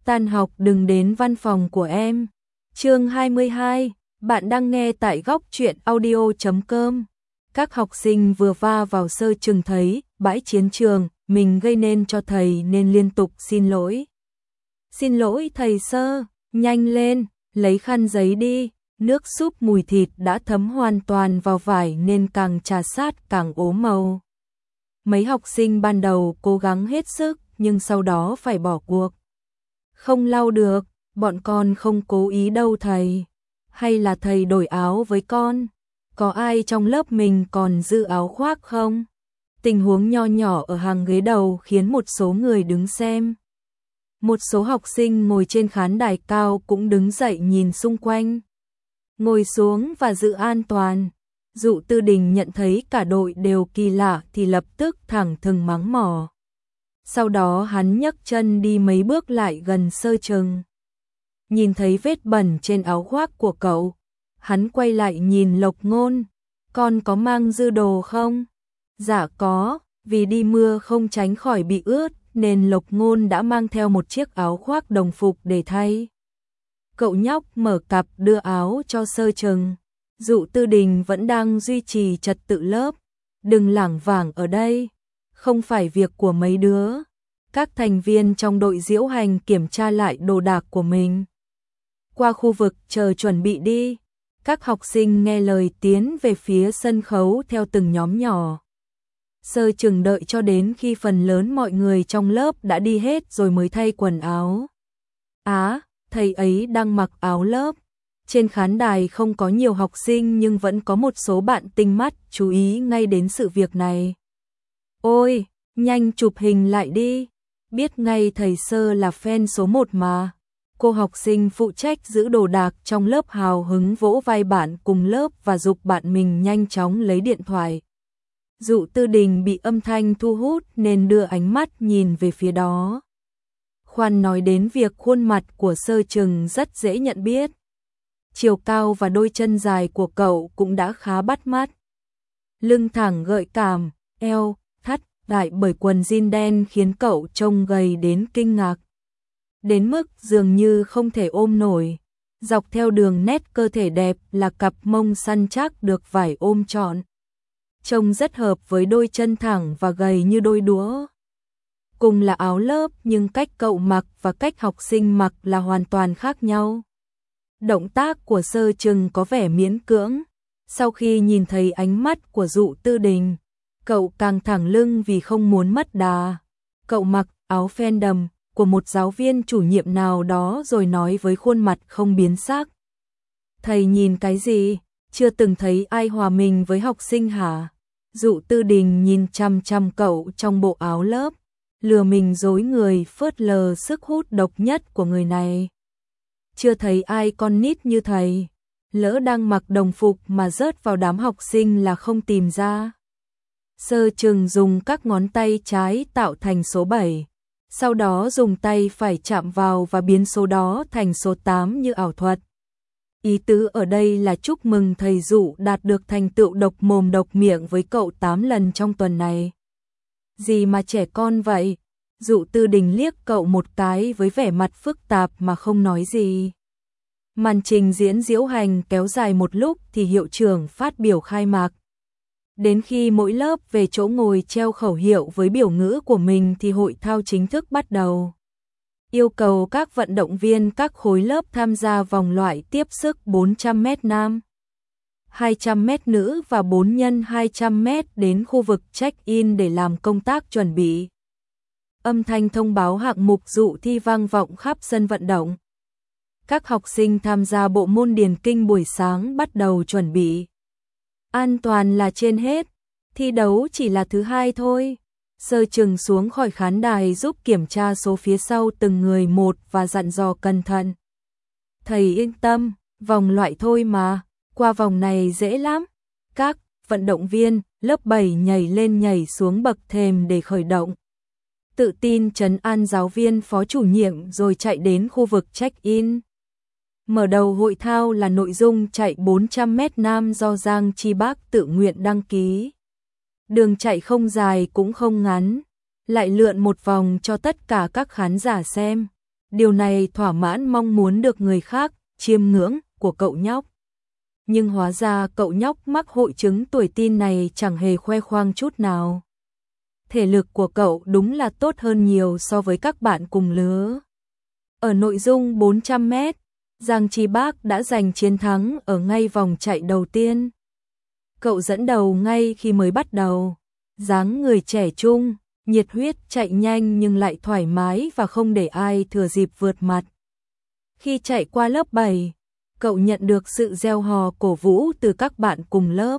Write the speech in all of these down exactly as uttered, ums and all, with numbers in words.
Tan học đừng đến văn phòng của em. Chương hai mươi hai, bạn đang nghe tại góc truyện audio chấm com. Các học sinh vừa va vào sơ trường thấy bãi chiến trường mình gây nên cho thầy nên liên tục xin lỗi. Xin lỗi thầy Sơ, nhanh lên, lấy khăn giấy đi. Nước súp mùi thịt đã thấm hoàn toàn vào vải nên càng trà sát càng ố màu. Mấy học sinh ban đầu cố gắng hết sức nhưng sau đó phải bỏ cuộc. Không lau được, bọn con không cố ý đâu thầy. Hay là thầy đổi áo với con? Có ai trong lớp mình còn giữ áo khoác không? Tình huống nho nhỏ ở hàng ghế đầu khiến một số người đứng xem. Một số học sinh ngồi trên khán đài cao cũng đứng dậy nhìn xung quanh. Ngồi xuống và giữ an toàn. Dụ Tư Đình nhận thấy cả đội đều kỳ lạ thì lập tức thẳng thừng mắng mỏ. Sau đó hắn nhấc chân đi mấy bước lại gần Sơ Trừng. Nhìn thấy vết bẩn trên áo khoác của cậu, hắn quay lại nhìn Lộc Ngôn. Con có mang dư đồ không? Dạ có, vì đi mưa không tránh khỏi bị ướt nên Lộc Ngôn đã mang theo một chiếc áo khoác đồng phục để thay. Cậu nhóc mở cặp đưa áo cho Sơ Trừng. Dụ Tư Đình vẫn đang duy trì trật tự lớp. Đừng lảng vảng ở đây, không phải việc của mấy đứa. Các thành viên trong đội diễu hành kiểm tra lại đồ đạc của mình. Qua khu vực chờ chuẩn bị đi. Các học sinh nghe lời tiến về phía sân khấu theo từng nhóm nhỏ. Sơ Trừng đợi cho đến khi phần lớn mọi người trong lớp đã đi hết rồi mới thay quần áo. Á, thầy ấy đang mặc áo lớp. Trên khán đài không có nhiều học sinh nhưng vẫn có một số bạn tinh mắt chú ý ngay đến sự việc này. Ôi, nhanh chụp hình lại đi. Biết ngay thầy Sơ là fan số một mà. Cô học sinh phụ trách giữ đồ đạc trong lớp hào hứng vỗ vai bạn cùng lớp và giục bạn mình nhanh chóng lấy điện thoại. Dụ Tư Đình bị âm thanh thu hút nên đưa ánh mắt nhìn về phía đó. Khoan nói đến việc khuôn mặt của Sơ Trừng rất dễ nhận biết. Chiều cao và đôi chân dài của cậu cũng đã khá bắt mắt. Lưng thẳng gợi cảm, eo thắt lại bởi quần jean đen khiến cậu trông gầy đến kinh ngạc. Đến mức dường như không thể ôm nổi. Dọc theo đường nét cơ thể đẹp là cặp mông săn chắc được vải ôm trọn. Trông rất hợp với đôi chân thẳng và gầy như đôi đũa. Cùng là áo lớp nhưng cách cậu mặc và cách học sinh mặc là hoàn toàn khác nhau. Động tác của Sơ Trừng có vẻ miễn cưỡng. Sau khi nhìn thấy ánh mắt của Dụ Tư Đình, cậu càng thẳng lưng vì không muốn mất đà. Cậu mặc áo fandom của một giáo viên chủ nhiệm nào đó rồi nói với khuôn mặt không biến sắc. Thầy nhìn cái gì? Chưa từng thấy ai hòa mình với học sinh hả? Dụ Tư Đình nhìn chăm chăm cậu trong bộ áo lớp, lừa mình dối người phớt lờ sức hút độc nhất của người này. Chưa thấy ai con nít như thầy, lỡ đang mặc đồng phục mà rớt vào đám học sinh là không tìm ra. Sơ Trừng dùng các ngón tay trái tạo thành số bảy, sau đó dùng tay phải chạm vào và biến số đó thành số tám như ảo thuật. Ý tứ ở đây là chúc mừng thầy Dụ đạt được thành tựu độc mồm độc miệng với cậu tám lần trong tuần này. Gì mà trẻ con vậy? Dụ Tư Đình liếc cậu một cái với vẻ mặt phức tạp mà không nói gì. Màn trình diễn diễu hành kéo dài một lúc thì hiệu trưởng phát biểu khai mạc. Đến khi mỗi lớp về chỗ ngồi treo khẩu hiệu với biểu ngữ của mình thì hội thao chính thức bắt đầu. Yêu cầu các vận động viên các khối lớp tham gia vòng loại tiếp sức bốn trăm mét nam, hai trăm mét nữ và bốn nhân hai trăm mét đến khu vực check-in để làm công tác chuẩn bị. Âm thanh thông báo hạng mục dụ thi vang vọng khắp sân vận động. Các học sinh tham gia bộ môn điền kinh buổi sáng bắt đầu chuẩn bị. An toàn là trên hết, thi đấu chỉ là thứ hai thôi. Sơ Trừng xuống khỏi khán đài giúp kiểm tra số phía sau từng người một và dặn dò cẩn thận. Thầy yên tâm, vòng loại thôi mà, qua vòng này dễ lắm. Các vận động viên lớp bảy nhảy lên nhảy xuống bậc thềm để khởi động. Tự tin trấn an giáo viên phó chủ nhiệm rồi chạy đến khu vực check-in. Mở đầu hội thao là nội dung chạy bốn trăm mét nam do Giang Chi Bác tự nguyện đăng ký. Đường chạy không dài cũng không ngắn, lại lượn một vòng cho tất cả các khán giả xem. Điều này thỏa mãn mong muốn được người khác chiêm ngưỡng của cậu nhóc. Nhưng hóa ra cậu nhóc mắc hội chứng tuổi teen này chẳng hề khoe khoang chút nào. Thể lực của cậu đúng là tốt hơn nhiều so với các bạn cùng lứa. Ở nội dung bốn trăm mét, Giang Chi Bác đã giành chiến thắng ở ngay vòng chạy đầu tiên. Cậu dẫn đầu ngay khi mới bắt đầu, dáng người trẻ trung, nhiệt huyết, chạy nhanh nhưng lại thoải mái và không để ai thừa dịp vượt mặt. Khi chạy qua lớp bảy, cậu nhận được sự reo hò cổ vũ từ các bạn cùng lớp.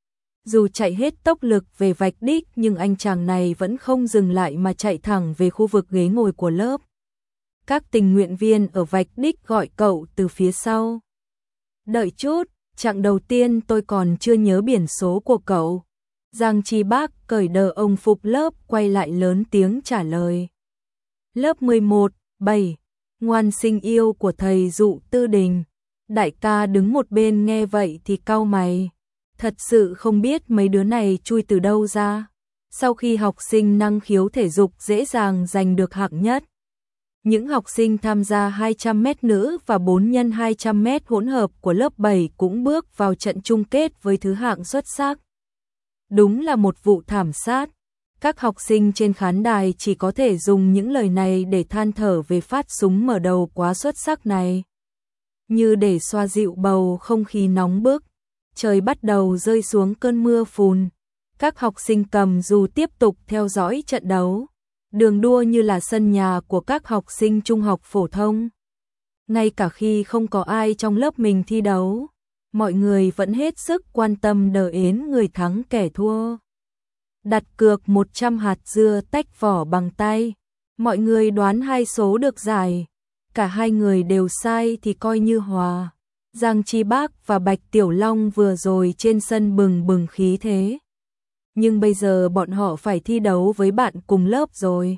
Dù chạy hết tốc lực về vạch đích nhưng anh chàng này vẫn không dừng lại mà chạy thẳng về khu vực ghế ngồi của lớp. Các tình nguyện viên ở vạch đích gọi cậu từ phía sau. Đợi chút, chặng đầu tiên tôi còn chưa nhớ biển số của cậu. Giang Chi Bác cởi đờ ông phục lớp quay lại lớn tiếng trả lời. Lớp mười một, bảy, ngoan sinh yêu của thầy Dụ Tư Đình. Đại ca đứng một bên nghe vậy thì cau mày. Thật sự không biết mấy đứa này chui từ đâu ra. Sau khi học sinh năng khiếu thể dục dễ dàng giành được hạng nhất. Những học sinh tham gia hai trăm mét nữ và bốn nhân hai trăm mét hỗn hợp của lớp bảy cũng bước vào trận chung kết với thứ hạng xuất sắc. Đúng là một vụ thảm sát. Các học sinh trên khán đài chỉ có thể dùng những lời này để than thở về phát súng mở đầu quá xuất sắc này. Như để xoa dịu bầu không khí nóng bức, trời bắt đầu rơi xuống cơn mưa phùn. Các học sinh cầm dù tiếp tục theo dõi trận đấu. Đường đua như là sân nhà của các học sinh trung học phổ thông. Ngay cả khi không có ai trong lớp mình thi đấu, mọi người vẫn hết sức quan tâm đờ ến người thắng kẻ thua. Đặt cược một trăm hạt dưa tách vỏ bằng tay. Mọi người đoán hai số được giải. Cả hai người đều sai thì coi như hòa. Giang Chi Bác và Bạch Tiểu Long vừa rồi trên sân bừng bừng khí thế. Nhưng bây giờ bọn họ phải thi đấu với bạn cùng lớp rồi.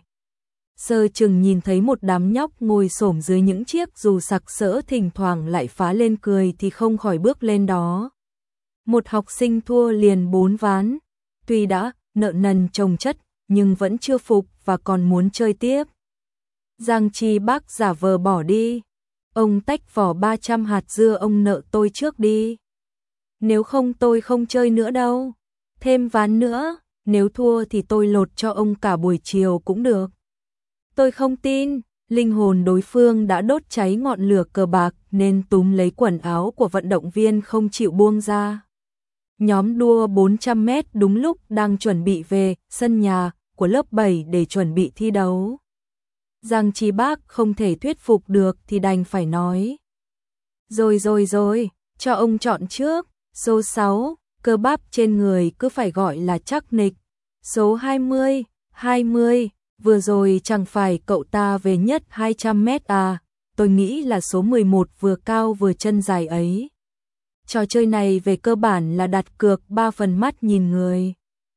Sơ chừng nhìn thấy một đám nhóc ngồi xổm dưới những chiếc dù sặc sỡ thỉnh thoảng lại phá lên cười thì không khỏi bước lên đó. Một học sinh thua liền bốn ván. Tuy đã nợ nần chồng chất nhưng vẫn chưa phục và còn muốn chơi tiếp. Giang Chi Bác giả vờ bỏ đi. Ông tách vỏ ba trăm hạt dưa, ông nợ tôi trước đi. Nếu không tôi không chơi nữa đâu. Thêm ván nữa, nếu thua thì tôi lột cho ông cả buổi chiều cũng được. Tôi không tin, linh hồn đối phương đã đốt cháy ngọn lửa cờ bạc nên túm lấy quần áo của vận động viên không chịu buông ra. Nhóm đua bốn trăm mét đúng lúc đang chuẩn bị về sân nhà của lớp bảy để chuẩn bị thi đấu. Giang Chi Bác không thể thuyết phục được thì đành phải nói. Rồi rồi rồi, cho ông chọn trước. Số sáu, cơ bắp trên người cứ phải gọi là chắc nịch. Số hai mươi, hai mươi, vừa rồi chẳng phải cậu ta về nhất hai trăm mét à, tôi nghĩ là số mười một vừa cao vừa chân dài ấy. Trò chơi này về cơ bản là đặt cược ba phần mắt nhìn người,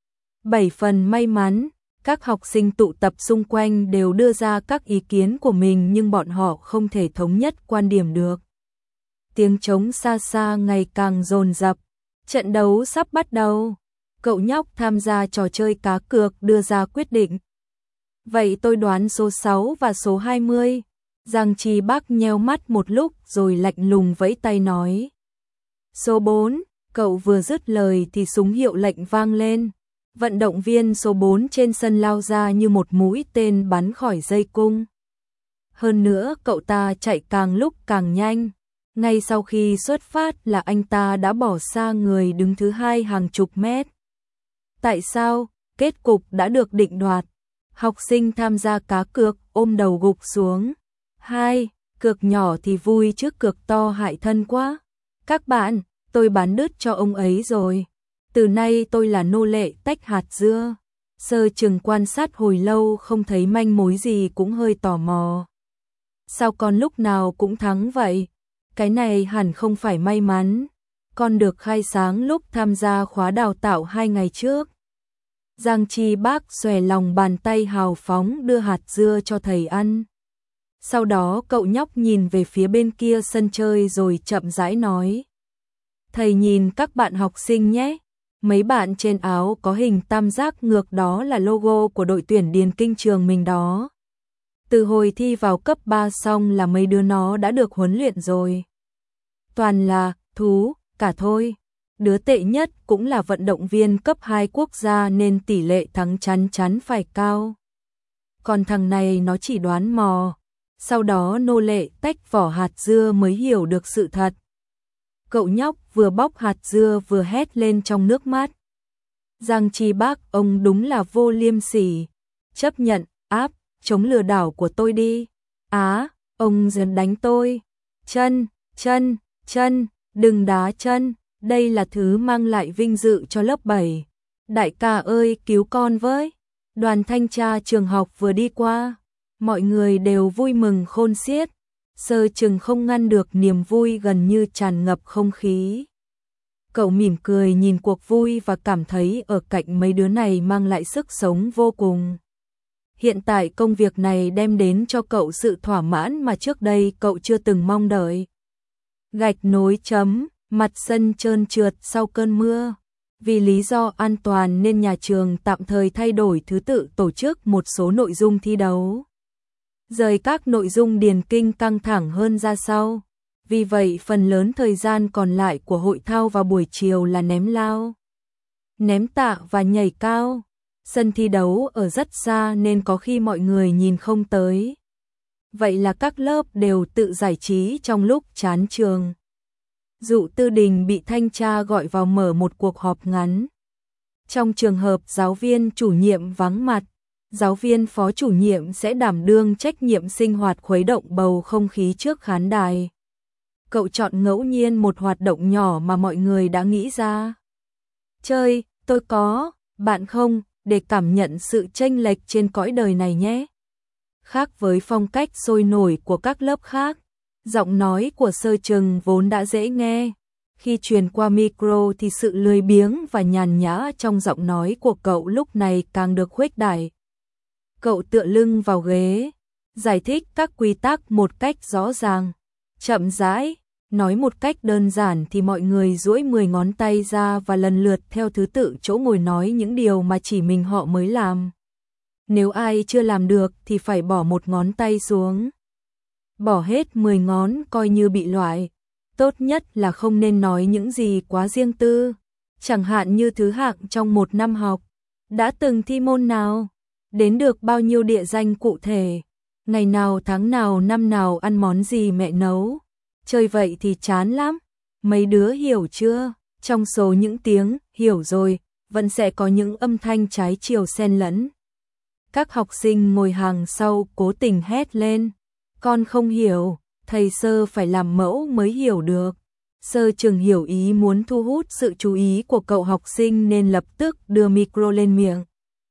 bảy phần may mắn. Các học sinh tụ tập xung quanh đều đưa ra các ý kiến của mình nhưng bọn họ không thể thống nhất quan điểm được. Tiếng trống xa xa ngày càng dồn dập. Trận đấu sắp bắt đầu. Cậu nhóc tham gia trò chơi cá cược đưa ra quyết định. Vậy tôi đoán số sáu và số hai mươi. Giang Chi Bác nheo mắt một lúc rồi lạnh lùng vẫy tay nói. Số bốn, cậu vừa dứt lời thì súng hiệu lệnh vang lên. Vận động viên số bốn trên sân lao ra như một mũi tên bắn khỏi dây cung. Hơn nữa cậu ta chạy càng lúc càng nhanh. Ngay sau khi xuất phát là anh ta đã bỏ xa người đứng thứ hai hàng chục mét. Tại sao? Kết cục đã được định đoạt. Học sinh tham gia cá cược ôm đầu gục xuống. Hai, cược nhỏ thì vui chứ cược to hại thân quá. Các bạn, tôi bán đứt cho ông ấy rồi. Từ nay tôi là nô lệ tách hạt dưa. Sơ chừng quan sát hồi lâu không thấy manh mối gì cũng hơi tò mò. Sao con lúc nào cũng thắng vậy? Cái này hẳn không phải may mắn. Con được khai sáng lúc tham gia khóa đào tạo hai ngày trước. Giang Chi Bác xòe lòng bàn tay hào phóng đưa hạt dưa cho thầy ăn. Sau đó cậu nhóc nhìn về phía bên kia sân chơi rồi chậm rãi nói. Thầy nhìn các bạn học sinh nhé. Mấy bạn trên áo có hình tam giác ngược đó là logo của đội tuyển điền kinh trường mình đó. Từ hồi thi vào cấp ba xong là mấy đứa nó đã được huấn luyện rồi. Toàn là thú cả thôi. Đứa tệ nhất cũng là vận động viên cấp hai quốc gia nên tỷ lệ thắng chắn chắn phải cao. Còn thằng này nó chỉ đoán mò. Sau đó nô lệ tách vỏ hạt dưa mới hiểu được sự thật. Cậu nhóc vừa bóc hạt dưa vừa hét lên trong nước mắt. Giang Chi Bác, ông đúng là vô liêm sỉ. Chấp nhận, áp, chống lừa đảo của tôi đi. Á, ông dần đánh tôi. Chân, chân, chân, đừng đá chân. Đây là thứ mang lại vinh dự cho lớp bảy. Đại ca ơi, cứu con với. Đoàn thanh tra trường học vừa đi qua. Mọi người đều vui mừng khôn xiết. Sơ chừng không ngăn được niềm vui gần như tràn ngập không khí. Cậu mỉm cười nhìn cuộc vui và cảm thấy ở cạnh mấy đứa này mang lại sức sống vô cùng. Hiện tại công việc này đem đến cho cậu sự thỏa mãn mà trước đây cậu chưa từng mong đợi. Gạch nối chấm, mặt sân trơn trượt sau cơn mưa. Vì lý do an toàn nên nhà trường tạm thời thay đổi thứ tự tổ chức một số nội dung thi đấu. Rời các nội dung điền kinh căng thẳng hơn ra sau. Vì vậy phần lớn thời gian còn lại của hội thao vào buổi chiều là ném lao, ném tạ và nhảy cao. Sân thi đấu ở rất xa nên có khi mọi người nhìn không tới. Vậy là các lớp đều tự giải trí trong lúc chán trường. Dụ Tư Đình bị thanh tra gọi vào mở một cuộc họp ngắn. Trong trường hợp giáo viên chủ nhiệm vắng mặt, giáo viên phó chủ nhiệm sẽ đảm đương trách nhiệm sinh hoạt khuấy động bầu không khí trước khán đài. Cậu chọn ngẫu nhiên một hoạt động nhỏ mà mọi người đã nghĩ ra. Chơi, tôi có, bạn không, để cảm nhận sự chênh lệch trên cõi đời này nhé. Khác với phong cách sôi nổi của các lớp khác, giọng nói của Sơ Trừng vốn đã dễ nghe. Khi truyền qua micro thì sự lười biếng và nhàn nhã trong giọng nói của cậu lúc này càng được khuếch đại. Cậu tựa lưng vào ghế, giải thích các quy tắc một cách rõ ràng, chậm rãi, nói một cách đơn giản thì mọi người duỗi mười ngón tay ra và lần lượt theo thứ tự chỗ ngồi nói những điều mà chỉ mình họ mới làm. Nếu ai chưa làm được thì phải bỏ một ngón tay xuống. Bỏ hết mười ngón coi như bị loại. Tốt nhất là không nên nói những gì quá riêng tư, chẳng hạn như thứ hạng trong một năm học, đã từng thi môn nào, đến được bao nhiêu địa danh cụ thể, ngày nào tháng nào năm nào ăn món gì mẹ nấu. Chơi vậy thì chán lắm. Mấy đứa hiểu chưa? Trong số những tiếng hiểu rồi, vẫn sẽ có những âm thanh trái chiều xen lẫn. Các học sinh ngồi hàng sau cố tình hét lên. Con không hiểu, thầy Sơ phải làm mẫu mới hiểu được. Sơ Trừng hiểu ý muốn thu hút sự chú ý của cậu học sinh nên lập tức đưa micro lên miệng.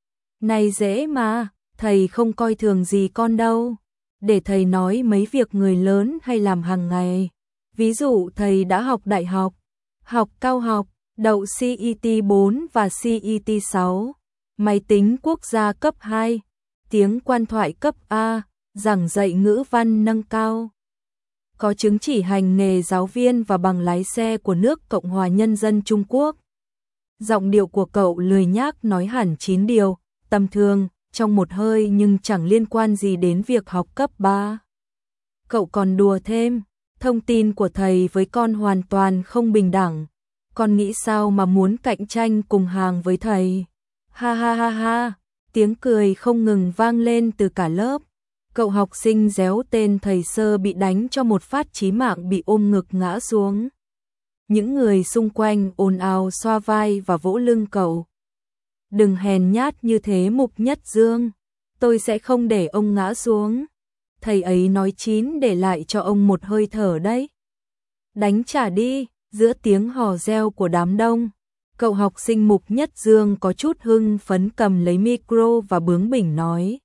Này dễ mà, thầy không coi thường gì con đâu. Để thầy nói mấy việc người lớn hay làm hàng ngày. Ví dụ thầy đã học đại học, học cao học, đậu xê e tê bốn và xê e tê sáu, máy tính quốc gia cấp hai, tiếng quan thoại cấp A, giảng dạy ngữ văn nâng cao. Có chứng chỉ hành nghề giáo viên và bằng lái xe của nước Cộng hòa Nhân dân Trung Quốc. Giọng điệu của cậu lười nhác nói hẳn chín điều, tầm thường, trong một hơi nhưng chẳng liên quan gì đến việc học cấp ba. Cậu còn đùa thêm, thông tin của thầy với con hoàn toàn không bình đẳng. Con nghĩ sao mà muốn cạnh tranh cùng hàng với thầy? Ha ha ha ha, tiếng cười không ngừng vang lên từ cả lớp. Cậu học sinh réo tên thầy Sơ bị đánh cho một phát chí mạng bị ôm ngực ngã xuống. Những người xung quanh ồn ào xoa vai và vỗ lưng cậu. Đừng hèn nhát như thế Mục Nhất Dương, tôi sẽ không để ông ngã xuống. Thầy ấy nói chín để lại cho ông một hơi thở đấy. Đánh trả đi, giữa tiếng hò reo của đám đông. Cậu học sinh Mục Nhất Dương có chút hưng phấn cầm lấy micro và bướng bỉnh nói.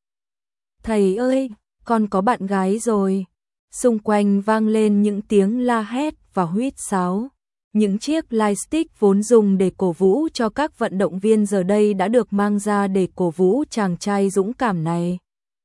Thầy ơi, con có bạn gái rồi. Xung quanh vang lên những tiếng la hét và huýt sáo. Những chiếc lightstick vốn dùng để cổ vũ cho các vận động viên giờ đây đã được mang ra để cổ vũ chàng trai dũng cảm này.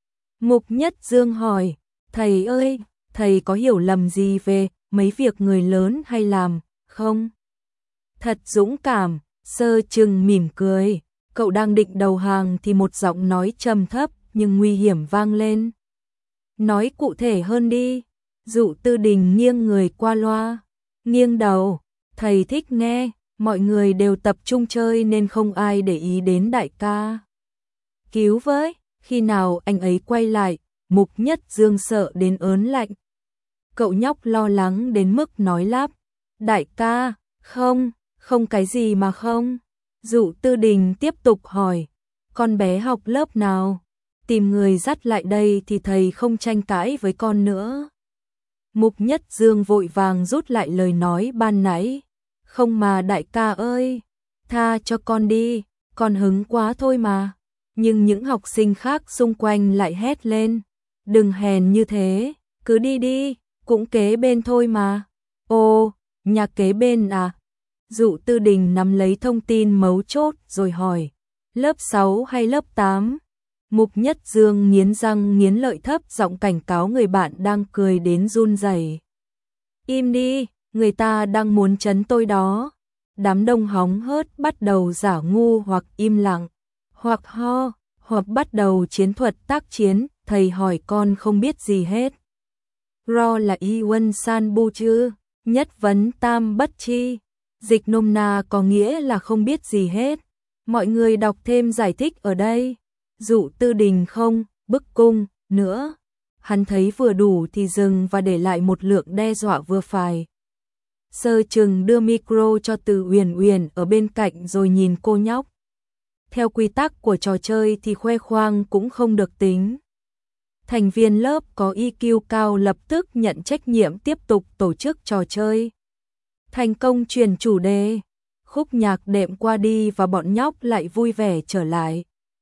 Mục Nhất Dương hỏi, thầy ơi, thầy có hiểu lầm gì về mấy việc người lớn hay làm, không? Thật dũng cảm, Sơ Trừng mỉm cười, cậu đang định đầu hàng thì một giọng nói trầm thấp nhưng nguy hiểm vang lên. Nói cụ thể hơn đi. Dụ Tư Đình nghiêng người qua loa, nghiêng đầu, thầy thích nghe, mọi người đều tập trung chơi nên không ai để ý đến đại ca. Cứu với, khi nào anh ấy quay lại, Mục Nhất Dương sợ đến ớn lạnh. Cậu nhóc lo lắng đến mức nói lắp, đại ca, không, không cái gì mà không. Dụ Tư Đình tiếp tục hỏi, con bé học lớp nào? Tìm người dắt lại đây thì thầy không tranh cãi với con nữa. Mục Nhất Dương vội vàng rút lại lời nói ban nãy. Không mà đại ca ơi, tha cho con đi, con hứng quá thôi mà. Nhưng những học sinh khác xung quanh lại hét lên, đừng hèn như thế, cứ đi đi, cũng kế bên thôi mà. Ồ, nhà kế bên à? Dụ Tư Đình nắm lấy thông tin mấu chốt rồi hỏi, lớp sáu hay lớp tám? Mục Nhất Dương nghiến răng nghiến lợi thấp giọng cảnh cáo người bạn đang cười đến run rẩy. Im đi, người ta đang muốn trấn tôi đó. Đám đông hóng hớt bắt đầu giả ngu hoặc im lặng, hoặc ho, hoặc bắt đầu chiến thuật tác chiến, thầy hỏi con không biết gì hết. Ro là y quân san bu chứ, nhất vấn tam bất chi. Dịch nôm na có nghĩa là không biết gì hết. Mọi người đọc thêm giải thích ở đây. Dụ Tư Đình không bức cung nữa. Hắn thấy vừa đủ thì dừng và để lại một lượng đe dọa vừa phải. Sơ Trừng đưa micro cho Từ Uyển Uyển ở bên cạnh rồi nhìn cô nhóc. Theo quy tắc của trò chơi thì khoe khoang cũng không được tính. Thành viên lớp có i kiu cao lập tức nhận trách nhiệm tiếp tục tổ chức trò chơi. Thành công truyền chủ đề, khúc nhạc đệm qua đi và bọn nhóc lại vui vẻ trở lại.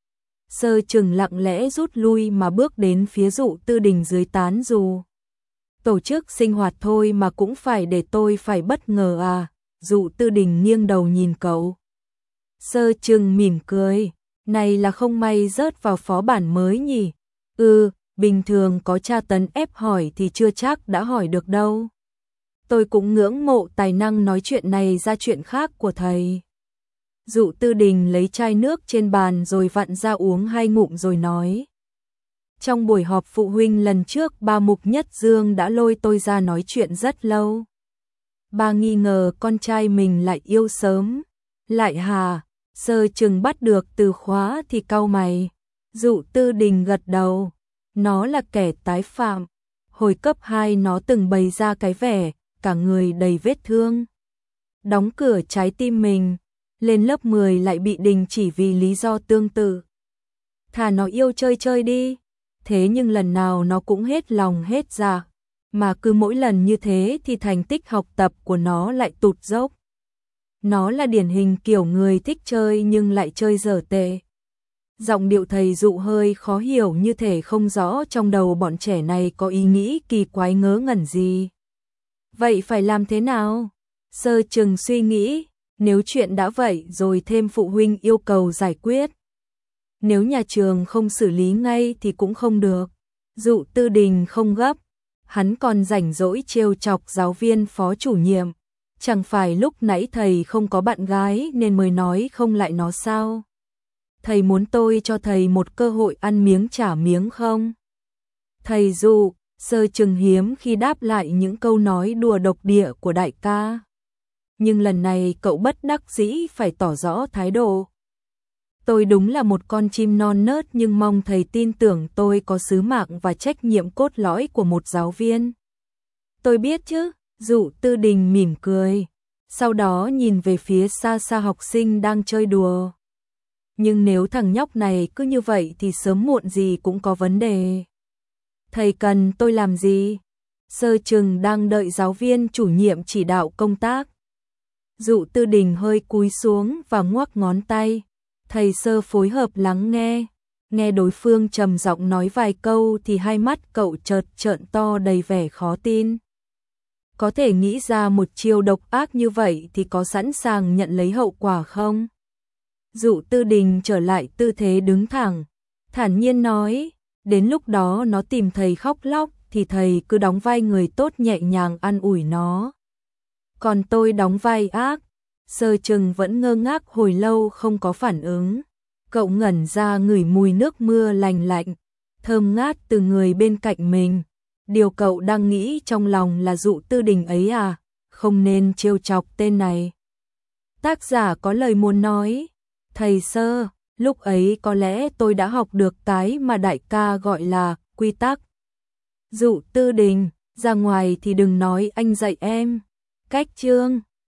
Sơ Trừng lặng lẽ rút lui mà bước đến phía Dụ Tư Đình dưới tán dù. Tổ chức sinh hoạt thôi mà cũng phải để tôi phải bất ngờ à? Dụ Tư Đình nghiêng đầu nhìn cậu. Sơ Trừng mỉm cười, này là không may rớt vào phó bản mới nhỉ? Ừ, bình thường có tra tấn ép hỏi thì chưa chắc đã hỏi được đâu. Tôi cũng ngưỡng mộ tài năng nói chuyện này ra chuyện khác của thầy. Dụ Tư Đình lấy chai nước trên bàn rồi vặn ra uống hai ngụm rồi nói. Trong buổi họp phụ huynh lần trước bà Mục Nhất Dương đã lôi tôi ra nói chuyện rất lâu. Bà nghi ngờ con trai mình lại yêu sớm. Lại hà, Sơ Trừng bắt được từ khóa thì cau mày. Dụ Tư Đình gật đầu. Nó là kẻ tái phạm. Hồi cấp hai nó từng bày ra cái vẻ, cả người đầy vết thương. Đóng cửa trái tim mình. Lên lớp mười lại bị đình chỉ vì lý do tương tự. Thà nó yêu chơi chơi đi. Thế nhưng lần nào nó cũng hết lòng hết dạ. Mà cứ mỗi lần như thế thì thành tích học tập của nó lại tụt dốc. Nó là điển hình kiểu người thích chơi nhưng lại chơi dở tệ. Giọng điệu thầy Dụ hơi khó hiểu như thể không rõ trong đầu bọn trẻ này có ý nghĩ kỳ quái ngớ ngẩn gì. Vậy phải làm thế nào? Sơ Trừng suy nghĩ, nếu chuyện đã vậy rồi thêm phụ huynh yêu cầu giải quyết. Nếu nhà trường không xử lý ngay thì cũng không được. Dụ Tư Đình không gấp, hắn còn rảnh rỗi trêu chọc giáo viên phó chủ nhiệm. Chẳng phải lúc nãy thầy không có bạn gái nên mới nói không lại nó sao? Thầy muốn tôi cho thầy một cơ hội ăn miếng trả miếng không? Thầy Dụ, Sơ Trừng hiếm khi đáp lại những câu nói đùa độc địa của đại ca. Nhưng lần này cậu bất đắc dĩ phải tỏ rõ thái độ. Tôi đúng là một con chim non nớt nhưng mong thầy tin tưởng tôi có sứ mạng và trách nhiệm cốt lõi của một giáo viên. Tôi biết chứ, Dụ Tư Đình mỉm cười, sau đó nhìn về phía xa xa học sinh đang chơi đùa. Nhưng nếu thằng nhóc này cứ như vậy thì sớm muộn gì cũng có vấn đề. Thầy cần tôi làm gì? Sơ Trừng đang đợi giáo viên chủ nhiệm chỉ đạo công tác. Dụ Tư Đình hơi cúi xuống và ngoắc ngón tay. Thầy Sơ phối hợp lắng nghe. Nghe đối phương trầm giọng nói vài câu thì hai mắt cậu chợt trợn to đầy vẻ khó tin. Có thể nghĩ ra một chiêu độc ác như vậy thì có sẵn sàng nhận lấy hậu quả không? Dụ Tư Đình trở lại tư thế đứng thẳng, thản nhiên nói, đến lúc đó nó tìm thầy khóc lóc thì thầy cứ đóng vai người tốt nhẹ nhàng an ủi nó. Còn tôi đóng vai ác. Sơ Trừng vẫn ngơ ngác hồi lâu không có phản ứng. Cậu ngẩn ra ngửi mùi nước mưa lành lạnh. thơm ngát từ người bên cạnh mình. Điều cậu đang nghĩ trong lòng là Dụ Tư Đình ấy à, không nên trêu chọc tên này. Tác giả có lời muốn nói, thầy Sơ, lúc ấy có lẽ tôi đã học được cái mà đại ca gọi là quy tắc. Dụ Tư Đình, ra ngoài thì đừng nói anh dạy em. Cách chương